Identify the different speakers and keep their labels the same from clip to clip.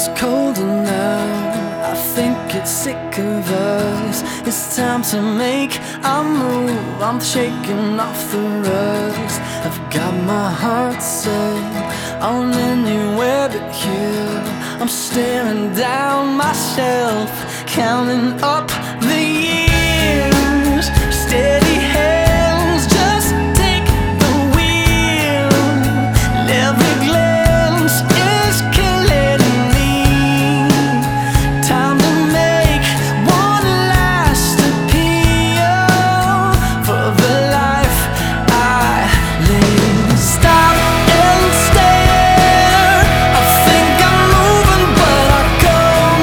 Speaker 1: feels colder now. I think it's sick of us. It's time to make a move. I'm shaking off the rust. I've got my heart set on anywhere but here. I'm staring down myself, counting up the years. Steady hands, just take the wheel. And every glance is killing me. Time to make one last appeal for the life I live. Stop and stare. I think I'm moving, but I go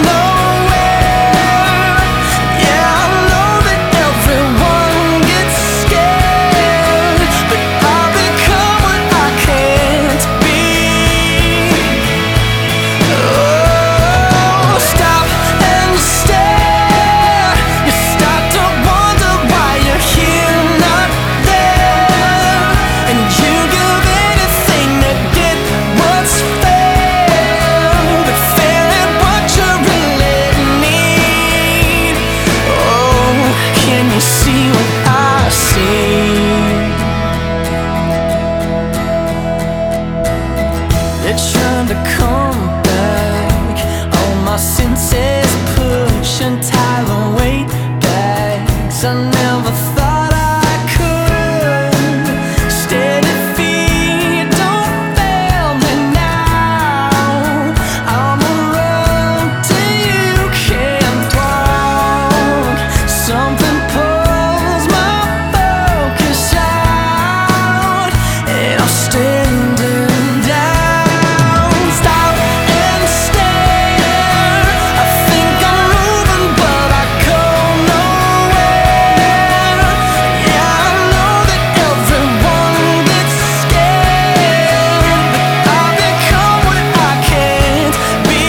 Speaker 1: nowhere. Yeah, I know that everyone gets scared, but I become what I can't be. Oh, stop and stare. You start to wonder why you're here, not there, and you give anything to get what's fair, but fair ain't what you really need. Oh, can you see what I see? They're trying to come back. All my senses push and tie the weight bags. I never thought I could. Steady feet, don't fail me now. I'm around till you can't walk. Something pulls my focus out, and I'm standing down. Stop and stare. I think I'm moving, but I go nowhere. Yeah, I know that everyone gets scared, but I become what I can't be.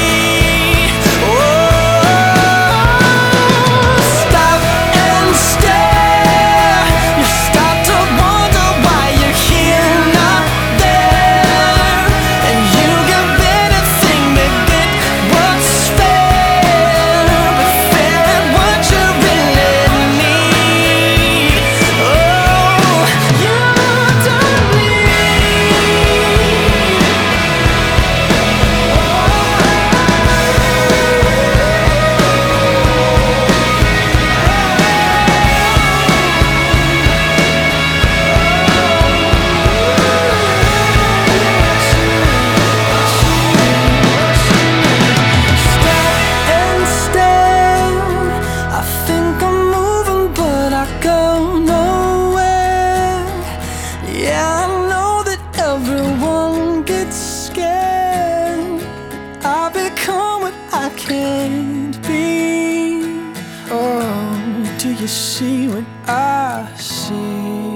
Speaker 1: Oh, stop and stare. You start to wonder why you're here, not there, and you give anything to get what's fair, but fair ain't what you really need. Oh, you don't stop and stare. I think I'm moving, but I go nowhere. Yeah, I know that everyone gets scared. I become what I can't be. Oh, do you see what I see?